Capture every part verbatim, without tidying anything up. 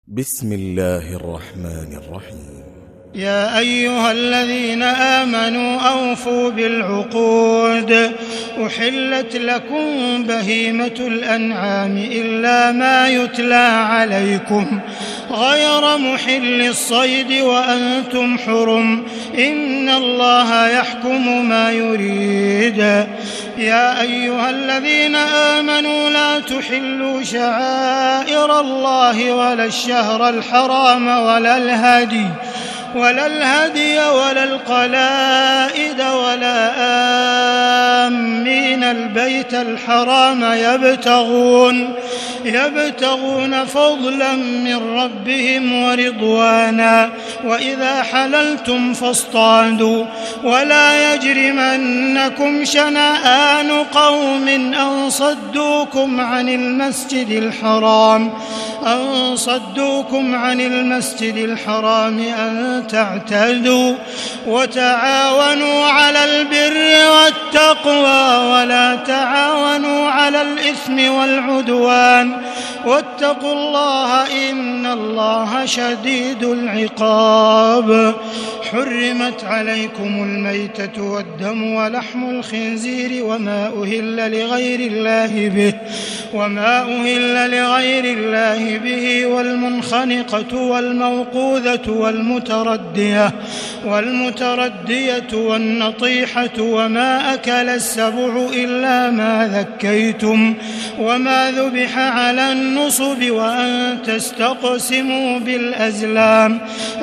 بسم الله الرحمن الرحيم. يا أيها الذين آمنوا أوفوا بالعقود. أحلت لكم بهيمة الأنعام إلا ما يتلى عليكم غير محل الصيد وأنتم حرم إن الله يحكم ما يريد. يا أيها الذين آمنوا لا تحلوا شعائر الله ولا الشهر الحرام ولا الهدي ولا الهدي ولا القلائد ولا آمين البيت الحرام يبتغون يبتغون فضلا من ربهم ورضوانا وإذا حللتم فاصطادوا ولا يجرمنكم شنآن قوم أن صدوكم عن المسجد الحرام أن صدوكم عن المسجد الحرام أن تعتدوا وتعاونوا على البر والتقوى ولا تعاونوا على الإثم والعدوان واتقوا الله إن الله شديد العقاب. حرمت عليكم الميتة والدم ولحم الخنزير وما أهل لغير الله به وما أهل لغير الله به والمنخنقة والموقوذة والمتردية والمتردية والنطيحة وما أكل السبع إلا ما ذكيتم وما ذبح على النصب وأن تستقسموا بالأزلام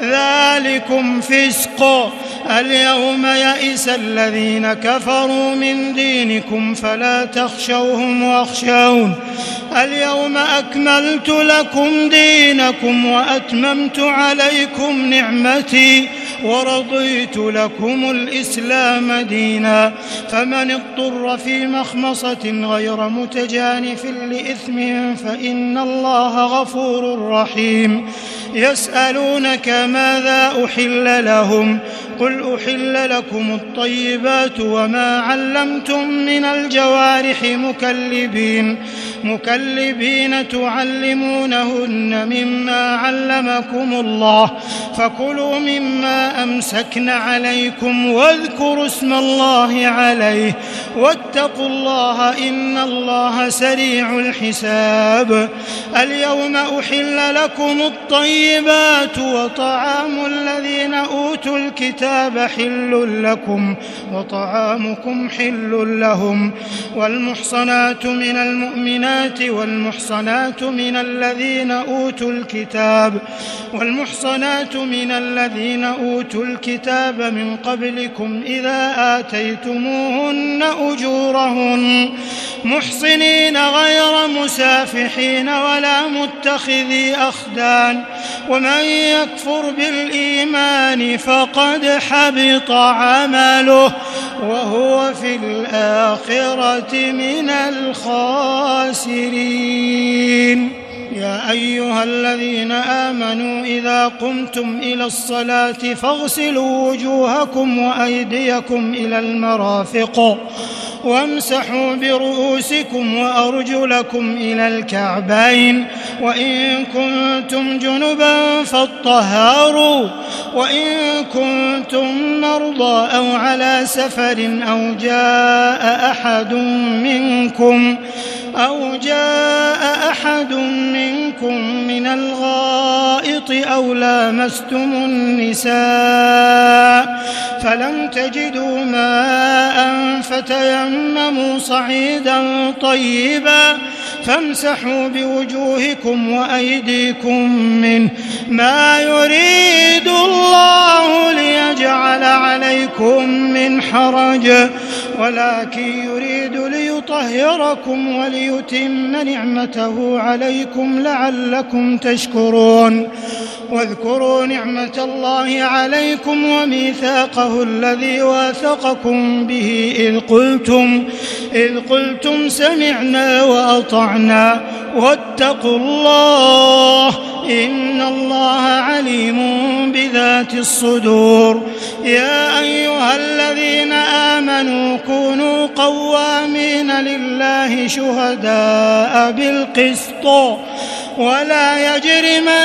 ذلكم فسق. اليوم يئس الذين كفروا من دينكم فلا تخشوهم واخشون اليوم أكملت لكم دينكم وأتممت عليكم نعمتي ورضيت لكم الإسلام دينا فمن اضطر في مخمصة غير متجانف لإثم فإن الله غفور رحيم. يسألونك ماذا أحل لهم قل أحل لكم الطيبات وما علمتم من الجوارح مكلبين مكلبين تعلمونهن مما علمكم الله فكلوا مما أمسكن عليكم واذكروا اسم الله عليه واتقوا الله إن الله سريع الحساب. اليوم أحل لكم الطيبات وطعام الذين أوتوا الكتاب حل لكم وطعامكم حل لهم والمحصنات من المؤمنات والمحصنات من الذين أوتوا الكتاب والمحصنات من الذين أوتوا الكتاب من قبلكم إذا آتيتموهن أجورهن محصنين غير مسافحين ولا متخذي أخدان ومن يكفر بالإيمان فقد حبط عمله وهو في الآخرة من الخاسرين. يا أيها الذين آمنوا إذا قمتم إلى الصلاة فاغسلوا وجوهكم وأيديكم إلى المرافق وامسحوا برؤوسكم وأرجلكم إلى الكعبين وإن كنتم جنبا فاطهروا وإن كنتم مرضى أو على سفر أو جاء أحد منكم أو جاء أحد منكم من الغائط أو لامستم النساء فلم تجدوا ماء فتيمموا صعيدا طيبا فامسحوا بوجوهكم وأيديكم منه ما يريد الله ليجعل عليكم من حرج ولكن يريد ليطهركم وليتم نعمته عليكم لعلكم تشكرون. واذكروا نعمة الله عليكم وميثاقه الذي واثقكم به إذ قلتم إذ قلتم سمعنا وأطعنا واتقوا الله إن الله عليم بذات الصدور. يا أيها الذين آمنوا كونوا قوامين لله شهداء بالقسط ولا يجرمن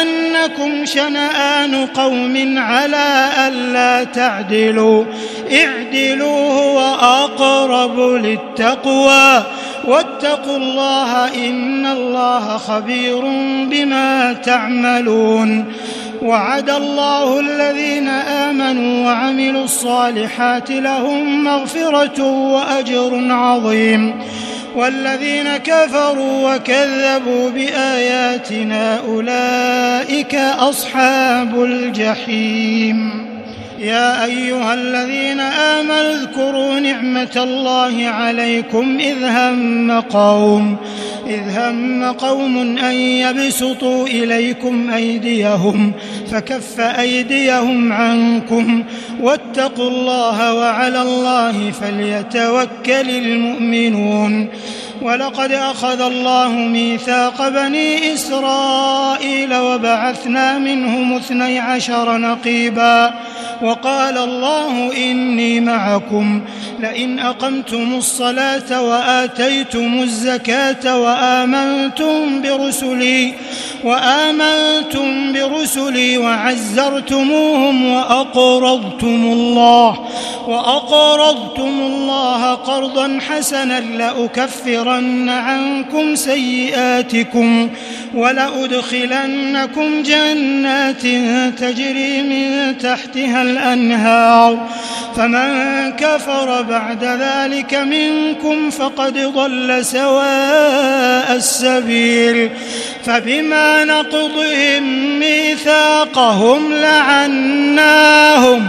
يجرمنكم شنآن قوم على ألا تعدلوا اعدلوا هو أقرب للتقوى واتقوا الله إن الله خبير بما تعملون. وعد الله الذين آمنوا وعملوا الصالحات لهم مغفرة وأجر عظيم والذين كفروا وكذبوا بآياتنا أولئك أصحاب الجحيم. يا أيها الذين آمنوا اذكروا نعمة الله عليكم إذ هم قوم إذ هم قوم أن يبسطوا إليكم أيديهم فكف أيديهم عنكم واتقوا الله وعلى الله فليتوكل المؤمنون. ولقد أخذ الله ميثاق بني إسرائيل وبعثنا منهم اثني عشر نقيبا وقال الله إني معكم لئن أقمتم الصلاة وآتيتم الزكاة وآمنتم برسلي وآمنتم برسلي وعزرتموهم وأقرضتم الله وأقرضتم الله قرضا حسنا لأكفرن عنكم سيئاتكم ولأدخلنكم جنات تجري من تحتها الأنهار فمن كفر بعد ذلك منكم فقد ضل سواء السبيل. فبما نقضهم ميثاقهم لعناهم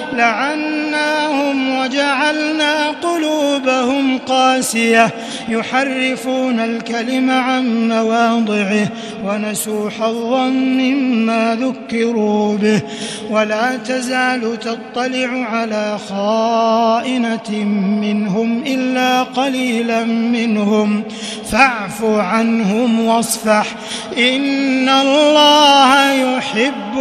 لعناهم وجعلنا قلوبهم قاسية يحرفون الكلم عن مواضعه ونسوا حظا مما ذكروا به ولا تزال تطلع على خائنة منهم إلا قليلا منهم فاعف عنهم واصفح إن الله يحب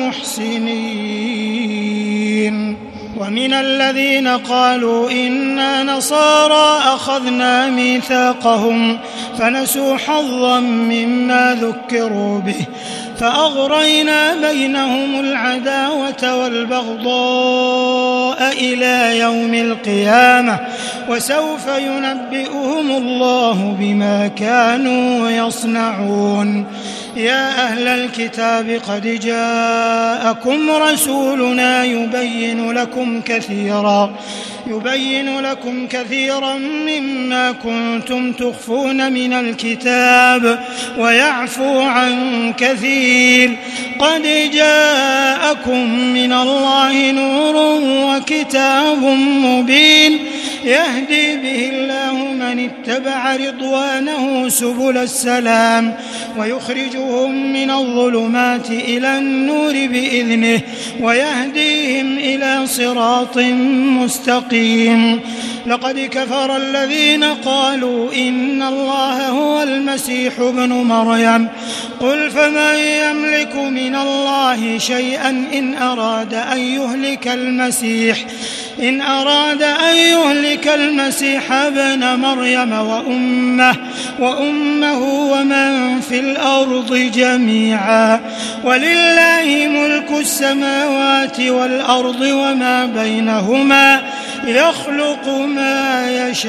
المحسنين. ومن الذين قالوا إنا نصارى أخذنا ميثاقهم فنسوا حظا مما ذكروا به فأغرينا بينهم العداوة والبغضاء إلى يوم القيامة وسوف ينبئهم الله بما كانوا يصنعون. يا أهل الكتاب قد جاءكم رسولنا يبين لكم كثيرا يبين لكم كثيرا مما كنتم تخفون من الكتاب ويعفو عن كثير. قد جاءكم من الله نور وكتاب مبين يهدي به الله من اتبع رضوانه سبل السلام ويخرجهم من الظلمات إلى النور بإذنه ويهديهم إلى صراط مستقيم. لقد كفر الذين قالوا إن الله هو المسيح ابن مريم قل فمن يملك من الله شيئا إن أراد أن يهلك المسيح إن أراد أن يهلك المسيح ابن مريم وأمه وأمه ومن في الأرض جميعا ولله ملك السماوات والأرض وما بينهما يخلق ما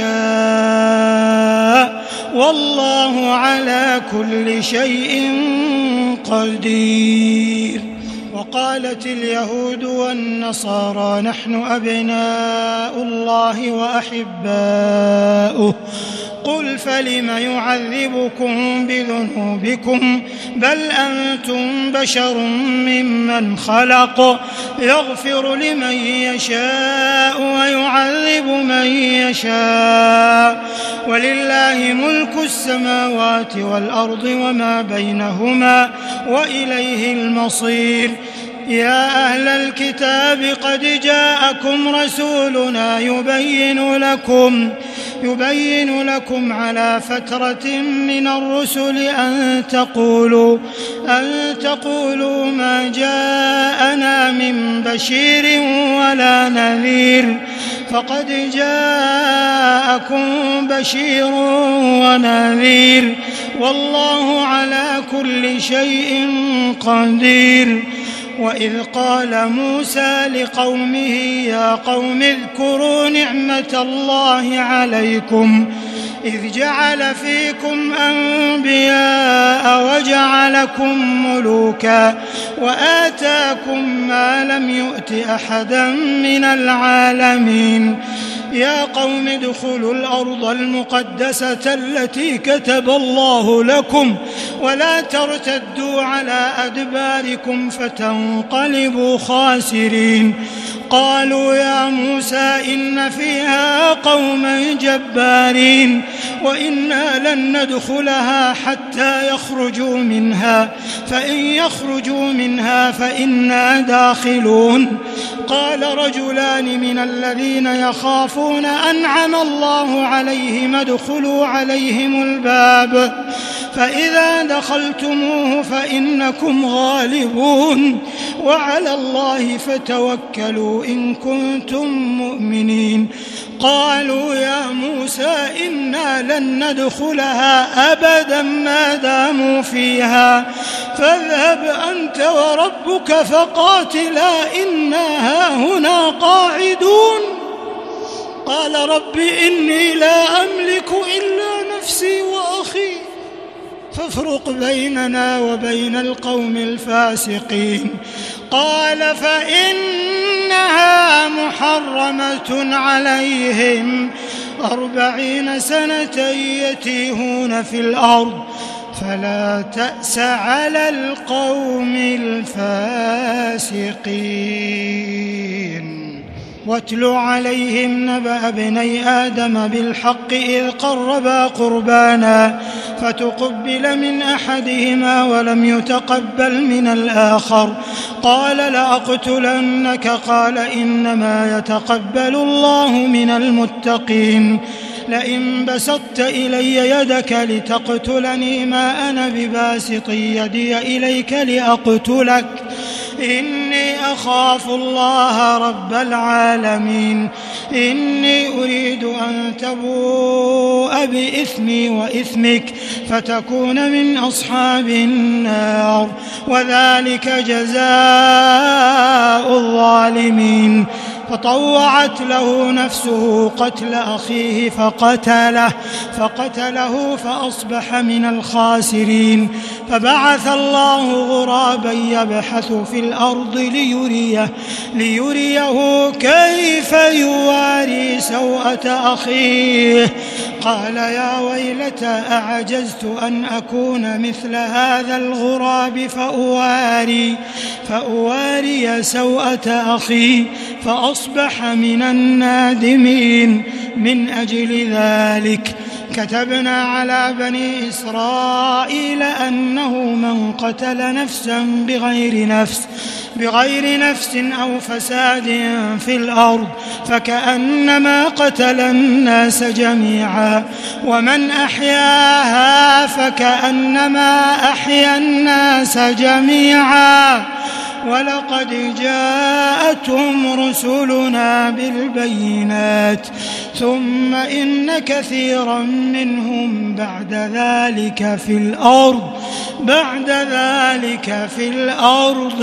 يشاء والله على كل شيء قدير. وقالت اليهود والنصارى نحن أبناء الله وأحباؤه قل فلم يعذبكم بذنوبكم بل أنتم بشر ممن خلق يغفر لمن يشاء ويعذب من يشاء ولله ملك السماوات والأرض وما بينهما وإليه المصير. يا أهل الكتاب قد جاءكم رسولنا يبين لكم يبين لكم على فترة من الرسل أن تقولوا أن تقولوا ما جاءنا من بشير ولا نذير فقد جاءكم بشير ونذير والله على كل شيء قدير. وإذ قال موسى لقومه يا قوم اذكروا نعمة الله عليكم إذ جعل فيكم أنبياء وجعلكم ملوكا وآتاكم ما لم يؤت أحدا من العالمين. يا قوم ادخلوا الأرض المقدسة التي كتب الله لكم ولا ترتدوا على أدباركم فتنقلبوا خاسرين. قالوا يا موسى إن فيها قوما جبارين وإنا لن ندخلها حتى يخرجوا منها فإن يخرجوا منها فإنا داخلون. قال رجلان من الذين يخافون أنعم الله عليهم ادخلوا عليهم الباب فإذا دخلتموه فإنكم غالبون وعلى الله فتوكلوا إن كنتم مؤمنين. قالوا يا موسى إنا لن ندخلها أبدا ما داموا فيها فاذهب أنت وربك فقاتلا إنا هاهنا قاعدون. قال رب إني لا أملك إلا نفسي وأخي فافرق بيننا وبين القوم الفاسقين. قال فإنها محرمة عليهم أربعين سنة يتيهون في الأرض فلا تأس على القوم الفاسقين. واتل عليهم نبأ ابني آدم بالحق إذ قربا قربانا فتقبل من أحدهما ولم يتقبل من الآخر قال لأقتلنك قال إنما يتقبل الله من المتقين. لئن بسطت إلي يدك لتقتلني ما أنا بباسط يدي إليك لأقتلك إني أخاف الله رب العالمين. إني أريد أن تبوء بإثمي وإثمك فتكون من أصحاب النار وذلك جزاء الظالمين. فطوعت له نفسه قتل أخيه فقتله فقتله فأصبح من الخاسرين. فبعث الله غرابا يبحث في الأرض ليريه, ليريه كيف يواري سوءة أخيه. قال يا ويلتى أعجزت أن أكون مثل هذا الغراب فأواري, فأواري سوءة أخي فأصبح من النادمين. من أجل ذلك كتبنا على بني إسرائيل أنه من قتل نفسا بغير نفس بغير نفس أو فساد في الأرض فكأنما قتل الناس جميعا ومن أحياها فكأنما أحيا الناس جميعا. ولقد جاءتهم رسلنا بالبينات ثم إن كثيرا منهم بعد ذلك في الأرض بعد ذلك في الأرض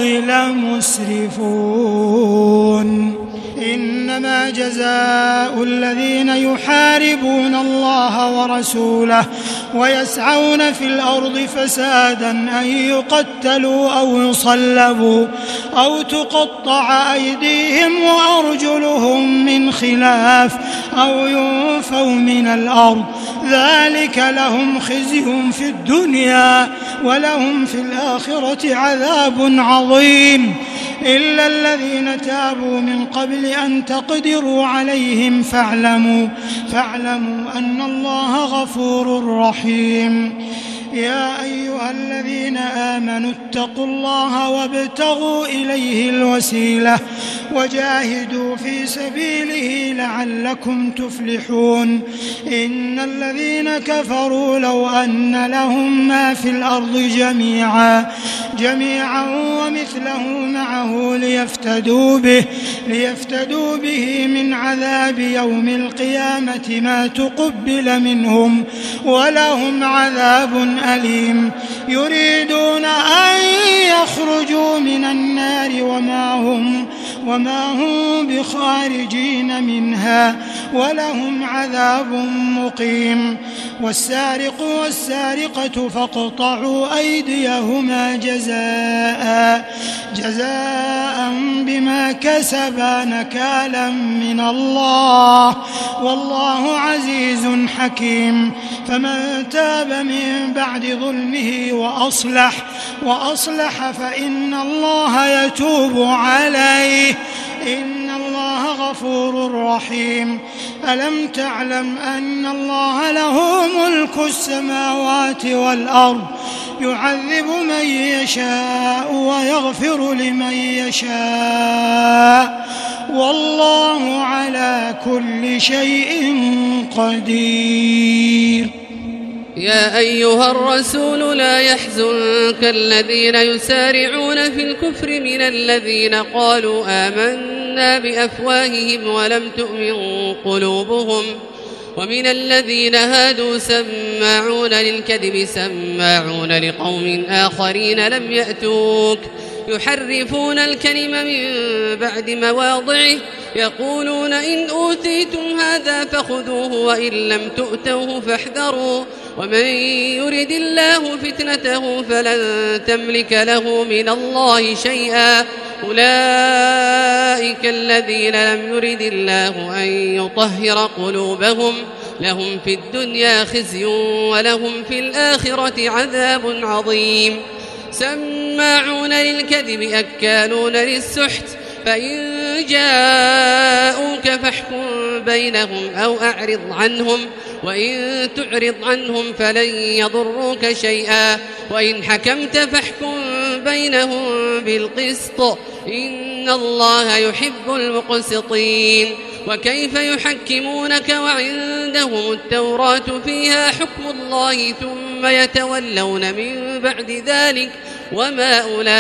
لمسرفون. إنما جزاء الذين يحاربون الله ورسوله ويسعون في الأرض فسادا أن يقتلوا أو يصلبوا أو تقطع أيديهم وأرجلهم من خلاف أو ينفوا من الأرض ذلك لهم خزي في الدنيا ولهم في الآخرة عذاب عظيم. إلا الذين تابوا من قبل أن تقدروا عليهم فاعلموا, فاعلموا أن الله غفور رحيم. يا أيها الذين آمنوا اتقوا الله وابتغوا إليه الوسيلة وجاهدوا في سبيله لعلكم تفلحون إن الذين كفروا لو أن لهم ما في الأرض جميعا جميعا ومثله معه ليفتدوا به ليفتدوا به من عذاب يوم القيامة ما تقبل منهم ولهم عذاب أليم يريدون أن يخرجوا من النار وما هم وما هم بخارجين منها ولهم عذاب مقيم والسارق والسارقة فاقطعوا أيديهما جزاء جزاء بما كسبا نكالا من الله والله عزيز حكيم فمن تاب من بعد ظلمه وأصلح وأصلح فإن الله يتوب عليه إن الله غفور رحيم ألم تعلم أن الله له ملك السماوات والأرض يعذب من يشاء ويغفر لمن يشاء والله على كل شيء قدير يا أيها الرسول لا يحزنك الذين يسارعون في الكفر من الذين قالوا آمنا بأفواههم ولم تؤمن قلوبهم ومن الذين هادوا سماعون للكذب سماعون لقوم آخرين لم يأتوك يحرفون الكلم من بعد مواضعه يقولون إن أوتيتم هذا فخذوه وإن لم تؤتوه فاحذروا ومن يرد الله فتنته فلن تملك له من الله شيئا أولئك الذين لم يرد الله أن يطهر قلوبهم لهم في الدنيا خزي ولهم في الآخرة عذاب عظيم سماعون للكذب أكالون للسحت فإن جاءوك فاحكم بينهم أو أعرض عنهم وإن تعرض عنهم فلن يضروك شيئا وإن حكمت فاحكم بينهم بالقسط إن الله يحب المقسطين وكيف يحكمونك وعندهم التوراة فيها حكم الله ثم يتولون من بعد ذلك وما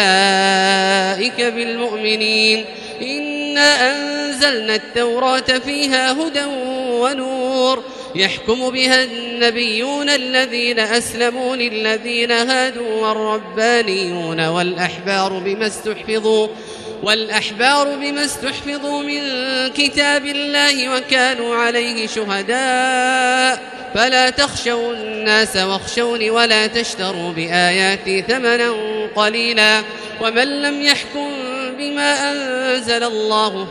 أولئك بالمؤمنين إنا أنزلنا التوراة فيها هدى ونور يحكم بها النبيون الذين أسلموا للذين هادوا والربانيون والأحبار بما استحفظوا والأحبار بما استحفظوا من كتاب الله وكانوا عليه شهداء فلا تخشوا الناس واخشوني ولا تشتروا بآياتي ثمنا قليلا ومن لم يحكم بما أنزل الله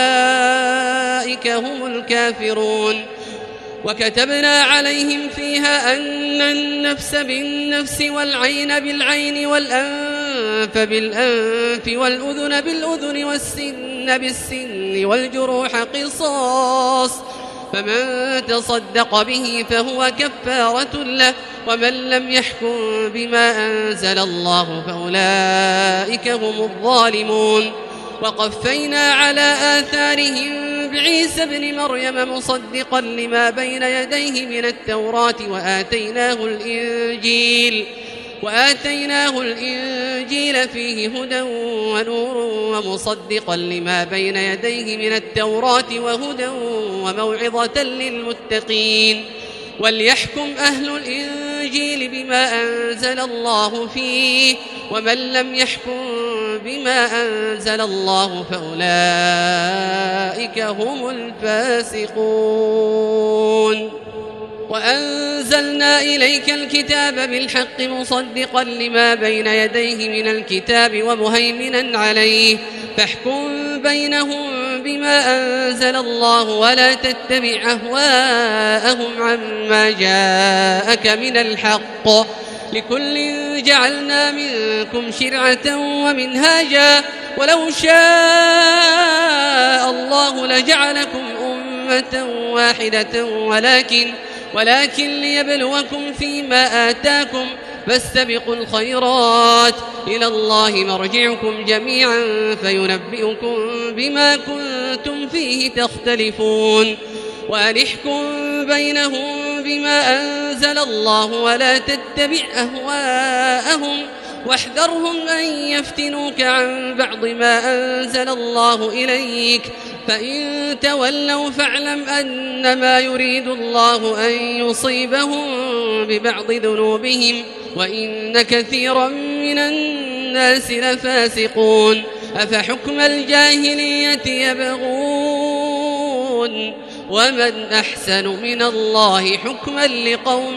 فأولئك هم الكافرون وكتبنا عليهم فيها أن النفس بالنفس والعين بالعين والأنف بالأنف والأذن بالأذن والسن بالسن والجروح قصاص فمن تصدق به فهو كفارة له ومن لم يحكم بما أنزل الله فأولئك هم الظالمون وقفينا على آثارهم بعيسى ابن مريم مصدقا لما بين يديه من التوراة وآتيناه الإنجيل وآتيناه الإنجيل فيه هدى ونور ومصدقا لما بين يديه من التوراة وهدى وموعظة للمتقين وليحكم أهل الإنجيل بما أنزل الله فيه ومن لم يحكم بما أنزل الله فأولئك هم الفاسقون وأنزلنا إليك الكتاب بالحق مصدقا لما بين يديه من الكتاب ومهيمنا عليه فاحكم بينهم بما أنزل الله ولا تتبع أهواءهم عما جاءك من الحق لكل جعلنا منكم شرعة ومنهاجا ولو شاء الله لجعلكم أمة واحدة ولكن ولكن ليبلوكم فيما آتاكم فاستبقوا الخيرات إلى الله مرجعكم جميعا فينبئكم بما كنتم فيه تختلفون وأنحكم بينهم بما أنزل الله ولا تتبع أهواءهم واحذرهم أن يفتنوك عن بعض ما أنزل الله إليك فإن تولوا فاعلم أنما يريد الله أن يصيبهم ببعض ذنوبهم وإن كثيرا من الناس لفاسقون أفحكم الجاهلية يبغون ومن أحسن من الله حكما لقوم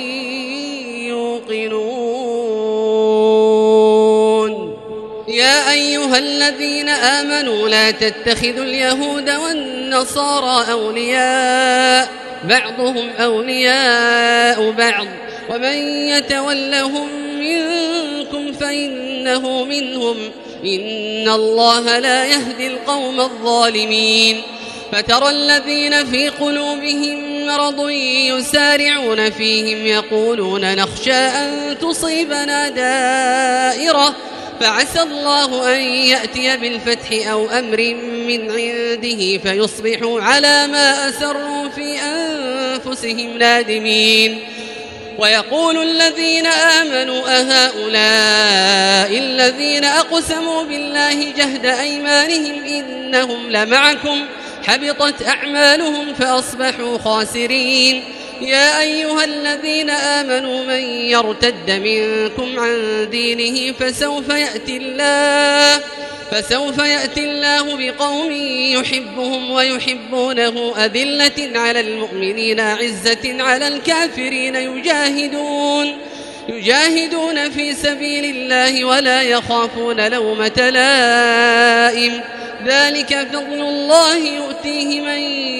يوقنون يا أيها الذين آمنوا لا تتخذوا اليهود والنصارى أولياء بعضهم أولياء بعض ومن يتولهم منكم فإنه منهم إن الله لا يهدي القوم الظالمين فترى الذين في قلوبهم مرض يسارعون فيهم يقولون نخشى أن تصيبنا دائرة فعسى الله أن يأتي بالفتح أو أمر من عنده فيصبحوا على ما أسروا في أنفسهم نادمين ويقول الذين آمنوا أهؤلاء الذين أقسموا بالله جهد أيمانهم إنهم لمعكم حبطت أعمالهم فأصبحوا خاسرين يا أيها الذين آمنوا من يرتد منكم عن دينه فسوف يأتي الله فسوف يأتي الله بقوم يحبهم ويحبونه أذلة على المؤمنين عزة على الكافرين يجاهدون يجاهدون في سبيل الله ولا يخافون لومة لائم ذلك فضل الله يؤتيه من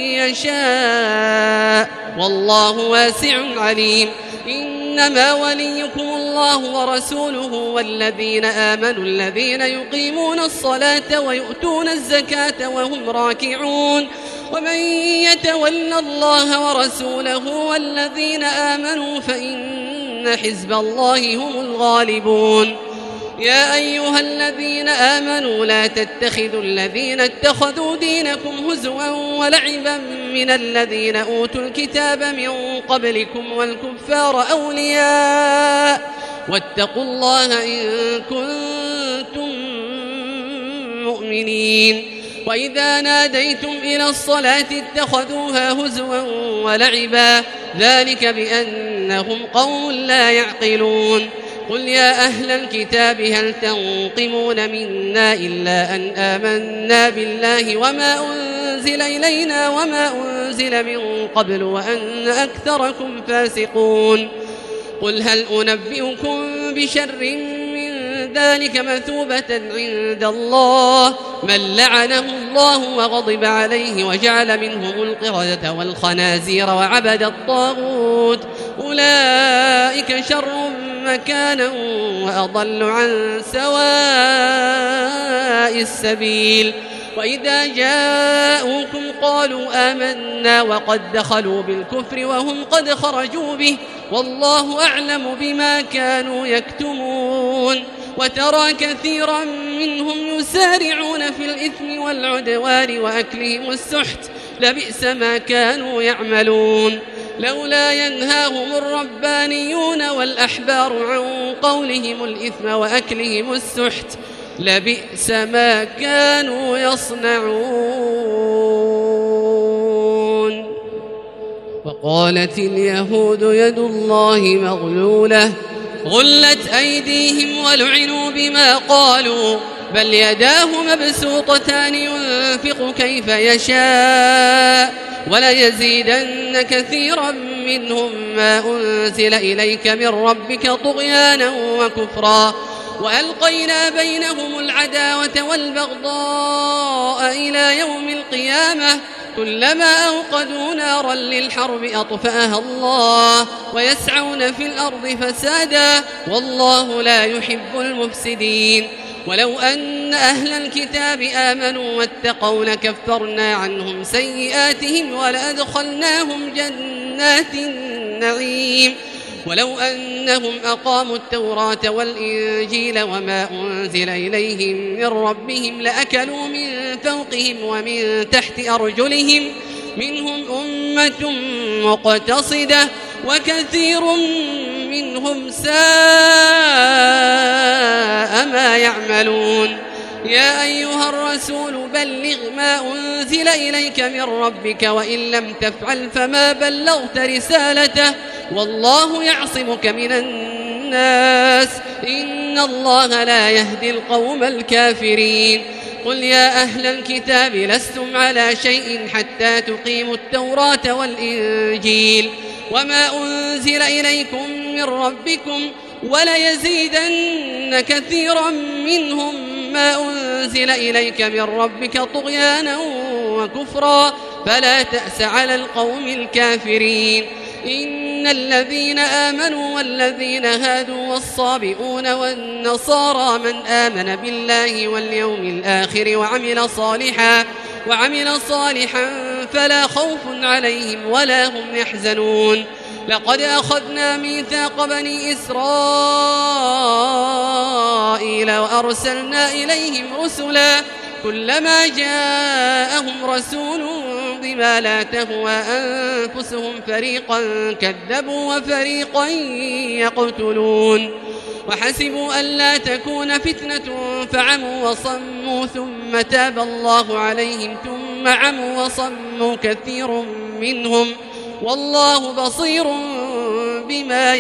يشاء والله واسع عليم إنما وليكم الله ورسوله والذين آمنوا الذين يقيمون الصلاة ويؤتون الزكاة وهم راكعون ومن يتول الله ورسوله والذين آمنوا فإن حزب الله هم الغالبون يا أيها الذين آمنوا لا تتخذوا الذين اتخذوا دينكم هزوا ولعبا من الذين أوتوا الكتاب من قبلكم والكفار أولياء واتقوا الله إن كنتم مؤمنين وإذا ناديتم إلى الصلاة اتخذوها هزوا ولعبا ذلك بأنهم قوم لا يعقلون قل يا أهل الكتاب هل تنقمون منا إلا أن آمنا بالله وما أنزل إلينا وما أنزل من قبل وأن أكثركم فاسقون قل هل أنبئكم بشر من ذلك مثوبة عند الله من لعنه الله وغضب عليه وجعل منهم القردة والخنازير وعبد الطاغوت أولئك شر مكانا وأضل عن سواء السبيل وإذا جاءوكم قالوا آمنا وقد دخلوا بالكفر وهم قد خرجوا به والله أعلم بما كانوا يكتمون وترى كثيرا منهم يسارعون في الإثم والعدوان وأكلهم السحت لبئس ما كانوا يعملون لولا ينهاهم الربانيون والأحبار عن قولهم الإثم وأكلهم السحت لبئس ما كانوا يصنعون وقالت اليهود يد الله مغلولة غلت أيديهم ولعنوا بما قالوا بل يداه مبسوطتان ينفق كيف يشاء وليزيدن كثيرا منهم ما أنزل إليك من ربك طغيانا وكفرا وألقينا بينهم العداوة والبغضاء إلى يوم القيامة كلما أوقدوا نارا للحرب أطفأها الله ويسعون في الأرض فسادا والله لا يحب المفسدين ولو أن أهل الكتاب آمنوا واتقوا لكفرنا عنهم سيئاتهم ولأدخلناهم جنات النعيم ولو أنهم أقاموا التوراة والإنجيل وما أنزل إليهم من ربهم لأكلوا من فوقهم ومن تحت أرجلهم منهم أمة مقتصدة وكثير منهم ساء ما يعملون. يا أيها الرسول بلغ ما أنزل إليك من ربك وإن لم تفعل فما بلغت رسالته والله يعصمك من الناس إن الله لا يهدي القوم الكافرين. قل يا أهل الكتاب لستم على شيء حتى تقيموا التوراة والإنجيل وما أنزل إليكم من ربكم وليزيدن كثيرا منهم ما أنزل إليك من ربك طغيانا وكفرا فلا تأس على القوم الكافرين. إن الذين آمنوا والذين هادوا والصابئون والنصارى من آمن بالله واليوم الآخر وعمل صالحا وعمل صالحا فلا خوف عليهم ولا هم يحزنون. لقد أخذنا ميثاق بني إسرائيل وأرسلنا إليهم رسلا كلما جاءهم رسول بما لا تهوى أنفسهم فريقا كذبوا وفريقا يقتلون وحسبوا ألا تكون فتنة فعموا وصموا ثم تاب الله عليهم ثم عموا وصموا كثير منهم والله بصير بما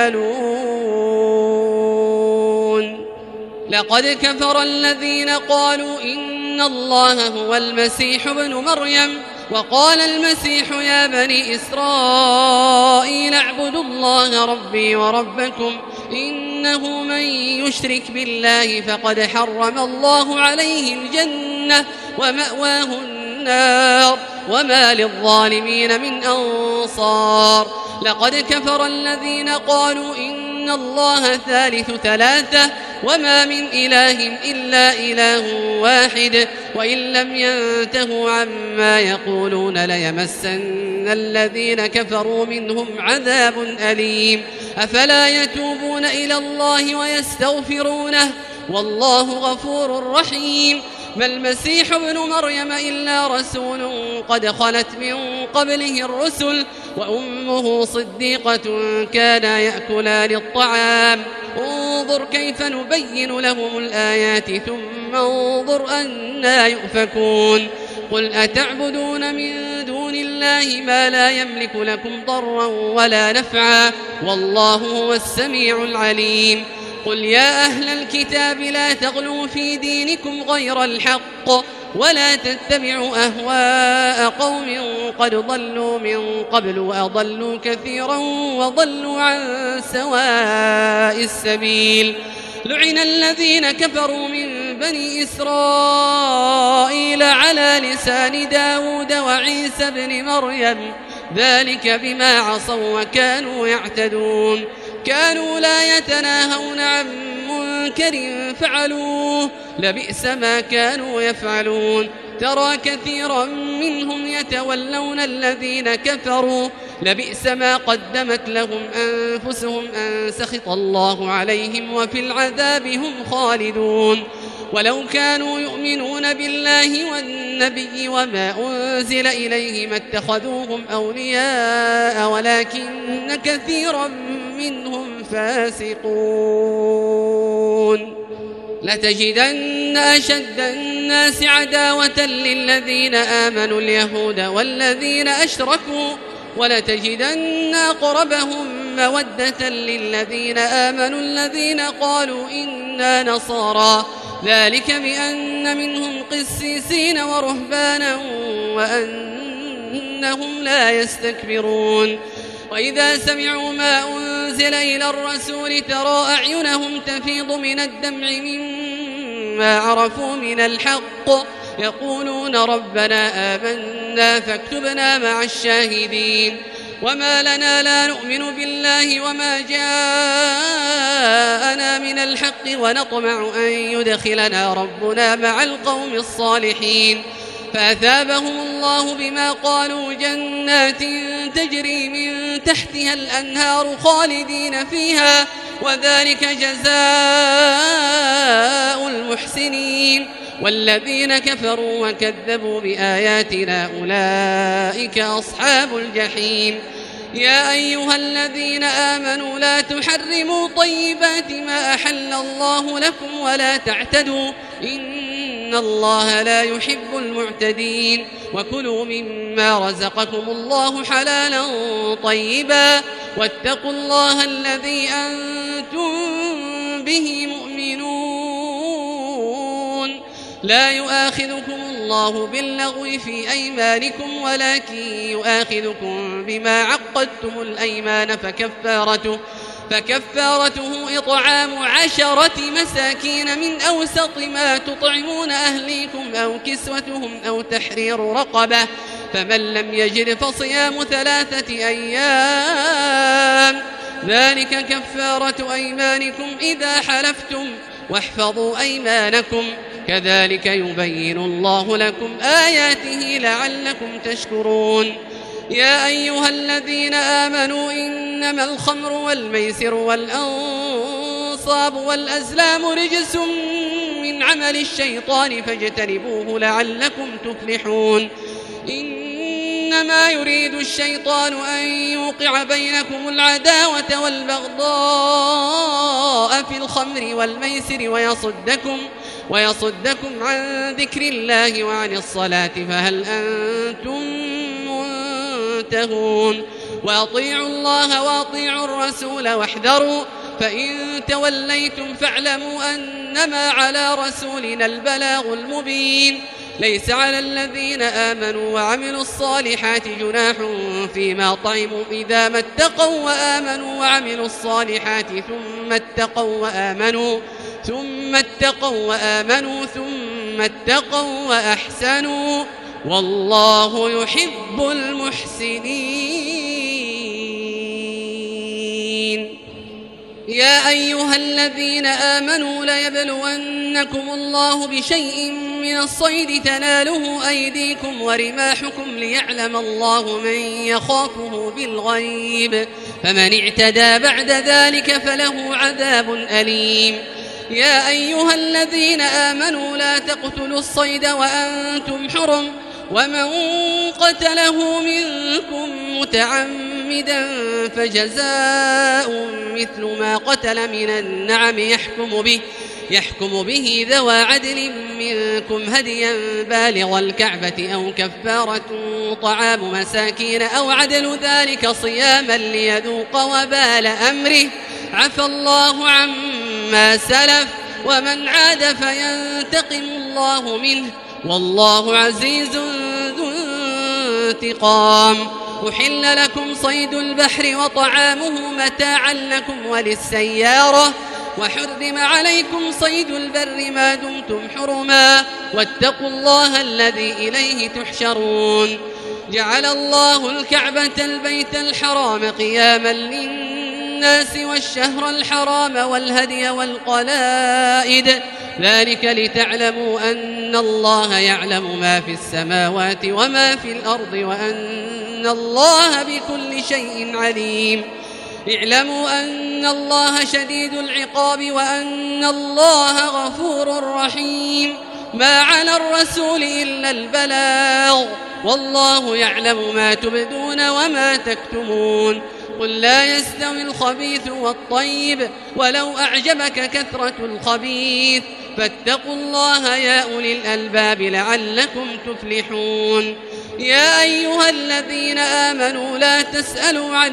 يعملون. لقد كفر الذين قالوا إن الله هو المسيح ابن مريم وقال المسيح يا بني إسرائيل اعبدوا الله ربي وربكم إنه من يشرك بالله فقد حرم الله عليه الجنة ومأواه النار وما للظالمين من أنصار. لقد كفر الذين قالوا إن الله ثالث ثلاثة وما من إله إلا إله واحد وإن لم ينتهوا عما يقولون ليمسن الذين كفروا منهم عذاب أليم. أفلا يتوبون إلى الله ويستغفرونه والله غفور رحيم. ما المسيح ابن مريم إلا رسول قد خلت من قبله الرسل وأمه صديقة كانا يأكلان الطعام انظر كيف نبين لهم الآيات ثم انظر أنا يؤفكون. قل أتعبدون من دون الله ما لا يملك لكم ضرا ولا نفعا والله هو السميع العليم. قل يا أهل الكتاب لا تغلوا في دينكم غير الحق ولا تتبعوا أهواء قوم قد ضلوا من قبل وأضلوا كثيرا وضلوا عن سواء السبيل. لعن الذين كفروا من بني إسرائيل على لسان داود وعيسى بن مريم ذلك بما عصوا وكانوا يعتدون. كانوا لا يتناهون عن منكر فعلوه لبئس ما كانوا يفعلون. ترى كثيرا منهم يتولون الذين كفروا لبئس ما قدمت لهم أنفسهم أن سخط الله عليهم وفي العذاب هم خالدون. ولو كانوا يؤمنون بالله والنبي وما أنزل إليه ما اتخذوهم أولياء ولكن كثيرا منهم فاسقون. لتجدن أشد الناس عداوة للذين آمنوا اليهود والذين أشركوا ولتجدن أقربهم مودة للذين آمنوا الذين قالوا إنا نصارى ذلك بأن منهم قسيسين ورهبانا وأنهم لا يستكبرون. وإذا سمعوا ما أنزل إلى الرسول ترى أعينهم تفيض من الدمع مما عرفوا من الحق يقولون ربنا آمنا فاكتبنا مع الشاهدين. وما لنا لا نؤمن بالله وما جاءنا من الحق ونطمع أن يدخلنا ربنا مع القوم الصالحين. فأثابهم الله بما قالوا جنات تجري من تحتها الأنهار خالدين فيها وذلك جزاء المحسنين. والذين كفروا وكذبوا بآياتنا أولئك أصحاب الجحيم. يا أيها الذين آمنوا لا تحرموا طيبات ما أحل الله لكم ولا تعتدوا إن الله لا يحب المعتدين. وكلوا مما رزقكم الله حلالا طيبا واتقوا الله الذي أنتم به مؤمنون. لا يؤاخذكم الله باللغو في أيمانكم ولكن يؤاخذكم بما عقدتم الأيمان فكفارته, فكفارته إطعام عشرة مساكين من أوسط ما تطعمون أهليكم أو كسوتهم أو تحرير رقبة فمن لم يجد فصيام ثلاثة أيام ذلك كفارة أيمانكم إذا حلفتم واحفظوا أيمانكم كذلك يبين الله لكم آياته لعلكم تشكرون. يا أيها الذين آمنوا إنما الخمر والميسر والأنصاب والأزلام رجس من عمل الشيطان فاجتنبوه لعلكم تفلحون. إنما يريد الشيطان أن يوقع بينكم العداوة والبغضاء في الخمر والميسر ويصدكم, ويصدكم عن ذكر الله وعن الصلاة فهل أنتم منتهون. وأطيعوا الله وأطيعوا الرسول واحذروا فإن توليتم فاعلموا أنما على رسولنا البلاغ المبين. ليس على الذين آمنوا وعملوا الصالحات جناح فيما طعموا إذا ما اتقوا وآمنوا وعملوا الصالحات ثم اتقوا وآمنوا ثم اتقوا وآمنوا ثم اتقوا وأحسنوا والله يحب المحسنين. يا أيها الذين آمنوا ليبلونكم الله بشيء من الصيد تناله أيديكم ورماحكم ليعلم الله من يخافه بالغيب فمن اعتدى بعد ذلك فله عذاب أليم. يا أيها الذين آمنوا لا تقتلوا الصيد وأنتم حرم ومن قتله منكم متعمدا فجزاء مثل ما قتل من النعم يحكم به يحكم به ذوى عدل منكم هديا بالغ الكعبة أو كفارة طعام مساكين أو عدل ذلك صياما ليذوق وبال أمره عفى الله عما سلف ومن عاد فينتقم الله منه والله عزيز ذو انتقام. أحل لكم صيد البحر وطعامه متاعا لكم وللسيارة وحرم عليكم صيد البر ما دمتم حرما واتقوا الله الذي إليه تحشرون. جعل الله الكعبة البيت الحرام قياما للناس والشهر الحرام والهدي والقلائد ذلك لتعلموا أن الله يعلم ما في السماوات وما في الأرض وأن الله بكل شيء عليم. اعلموا أن الله شديد العقاب وأن الله غفور رحيم. ما على الرسول إلا البلاغ والله يعلم ما تبدون وما تكتمون. قل لا يستوي الخبيث والطيب ولو أعجبك كثرة الخبيث فاتقوا الله يا أولي الألباب لعلكم تفلحون. يا أيها الذين آمنوا لا تسألوا عن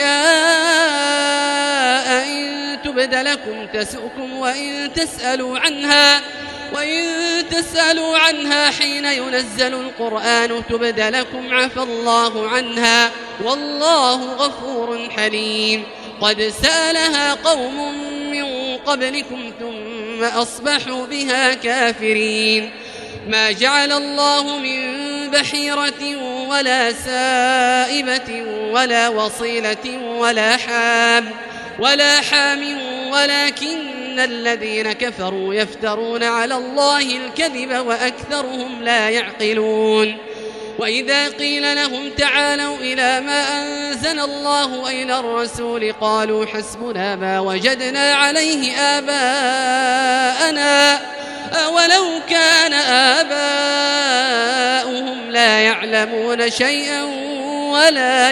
أشياء إن تبد لكم تسؤكم وإن تسألوا عنها وإن تسألوا عنها حين ينزل القرآن تبد لكم عفى الله عنها والله غفور حليم. قد سألها قوم من قبلكم ثم أصبحوا بها كافرين. ما جعل الله من بحيرة ولا سائبة ولا وصيلة ولا حام ولا حام ولكن إن الذين كفروا يفترون على الله الكذب وأكثرهم لا يعقلون وإذا قيل لهم تعالوا إلى ما أنزل الله وإلى الرسول قالوا حسبنا ما وجدنا عليه آباءنا أولو كان آباؤهم لا يعلمون شيئا ولا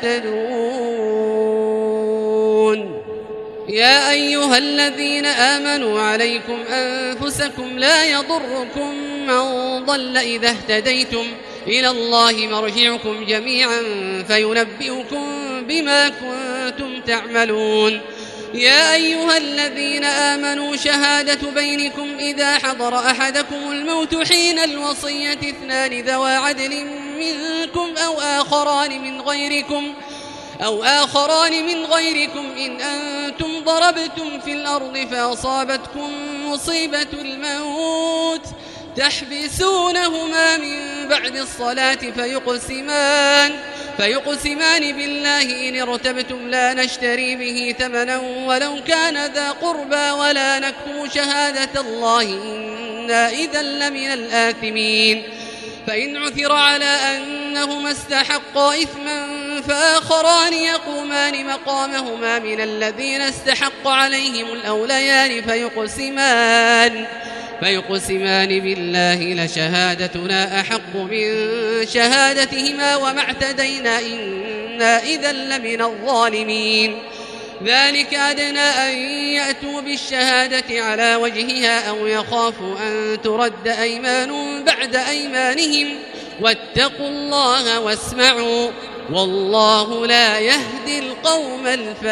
يهتدون يا أيها الذين آمنوا عليكم أنفسكم لا يضركم من ضل إذا اهتديتم إلى الله مرجعكم جميعا فينبئكم بما كنتم تعملون يا أيها الذين آمنوا شهادة بينكم إذا حضر أحدكم الموت حين الوصية اثنان ذوى عدل منكم أو آخران من غيركم أو آخران من غيركم إن أنتم ضربتم في الأرض فأصابتكم مصيبة الموت تحبسونهما من بعد الصلاة فيقسمان فيقسمان بالله إن ارتبتم لا نشتري به ثمنا ولو كان ذا قربى ولا نكتم شهادة الله إنا إذا لمن الآثمين فإن عثر على أنهما استحقا إثما فآخران يقومان مقامهما من الذين استحق عليهم الأوليان فيقسمان فيقسمان بالله لشهادتنا أحق من شهادتهما وما اعتدينا إنا إذا لمن الظالمين ذلك أدنى أن يأتوا بالشهادة على وجهها أو يخافوا أن ترد أيمان بعد أيمانهم واتقوا الله واسمعوا والله لا يهدي القوم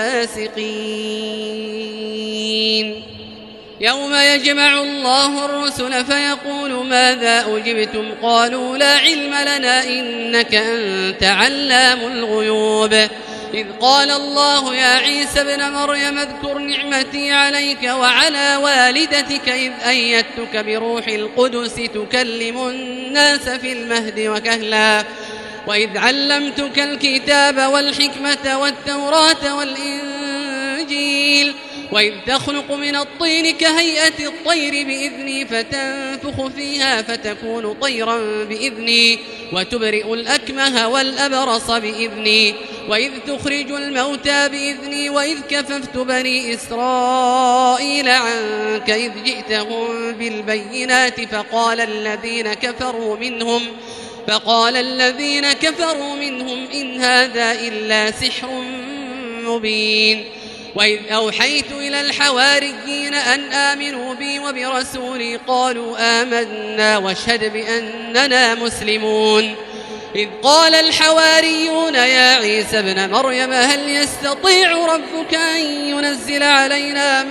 الفاسقين يوم يجمع الله الرسل فيقول ماذا أجبتم قالوا لا علم لنا إنك أنت علام الغيوب إذ قال الله يا عيسى ابن مريم اذكر نعمتي عليك وعلى والدتك إذ أيدتك بروح القدس تكلم الناس في المهد وكهلا وإذ علمتك الكتاب والحكمة والتوراة والإنجيل وإذ تخلق من الطين كهيئة الطير بإذني فتنفخ فيها فتكون طيرا بإذني وتبرئ الأكمه والأبرص بإذني وإذ تخرج الموتى بإذني وإذ كففت بني إسرائيل عنك إذ جئتهم بالبينات فقال الذين كفروا منهم فقال الذين كفروا منهم إن هذا إلا سحر مبين وإذ أوحيت إلى الحواريين أن آمنوا بي وبرسولي قالوا آمنا واشهد بأننا مسلمون إذ قال الحواريون يا عيسى ابن مريم هل يستطيع ربك أن ينزل علينا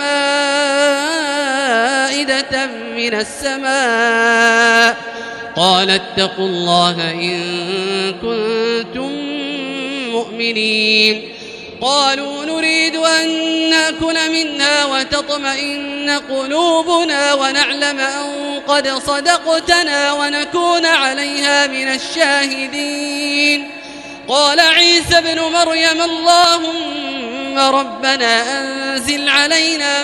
مائدة من السماء قال اتقوا الله إن كنتم مؤمنين قالوا نريد أن نأكل منها وتطمئن قلوبنا ونعلم أن قد صدقتنا ونكون عليها من الشاهدين قال عيسى ابن مريم اللهم ربنا أنزل علينا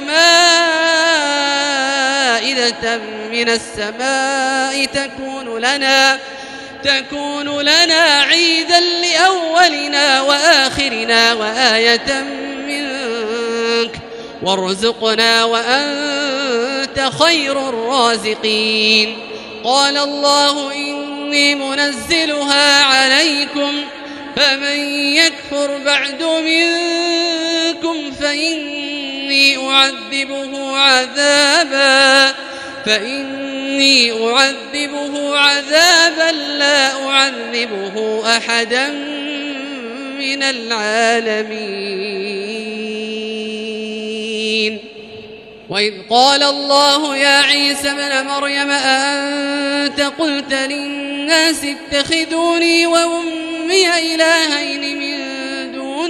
مائدة من السماء تكون لنا تكون لنا عيدا لأولنا وآخرنا وآية منك وارزقنا وأنت خير الرازقين قال الله إني منزلها عليكم فمن يكفر بعد منكم فإني أعذبه عذابا فإني أعذبه عذابا لا أعذبه أحدا من العالمين وإذ قال الله يا عيسى ابن مريم أأنت قلت للناس اتخذوني وأمي إلهين من دون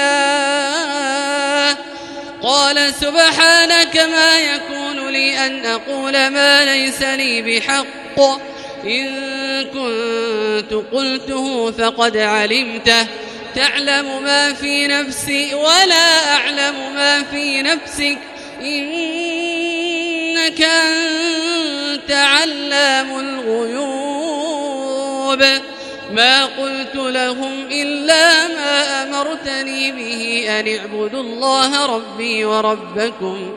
الله قال سبحانك ما يكون لي أن أقول ما ليس لي بحق إن كنت قلته فقد علمته تعلم ما في نفسي ولا أعلم ما في نفسك إنك أنت علام الغيوب ما قلت لهم إلا ما أمرتني به أن اعبدوا الله ربي وربكم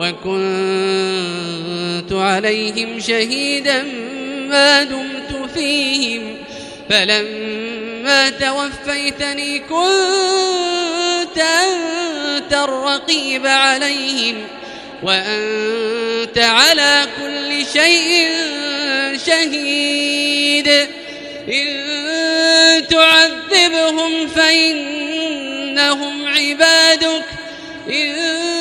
وكنت عليهم شهيدا ما دمت فيهم فلما توفيتني كنت أنت الرقيب عليهم وأنت على كل شيء شهيد إن تعذبهم فإنهم عبادك إن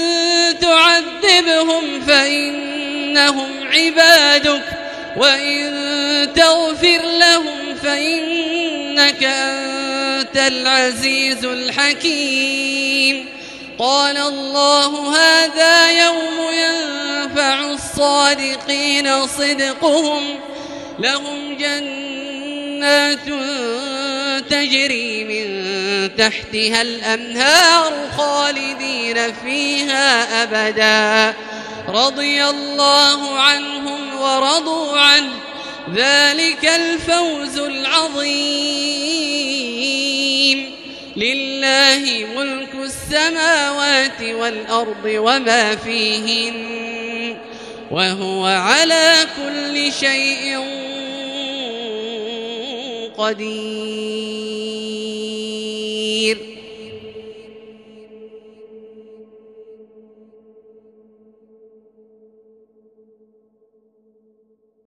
تعذبهم فإنهم عبادك وإن تغفر لهم فإنك أنت العزيز الحكيم قال الله هذا يوم ينفع الصادقين صدقهم لهم جنات تجري من تحتها الأنهار خالدين فيها أبدا رضي الله عنهم ورضوا عنه ذلك الفوز العظيم لله ملك السماوات والأرض وما فيهن وهو على كل شيء قدير.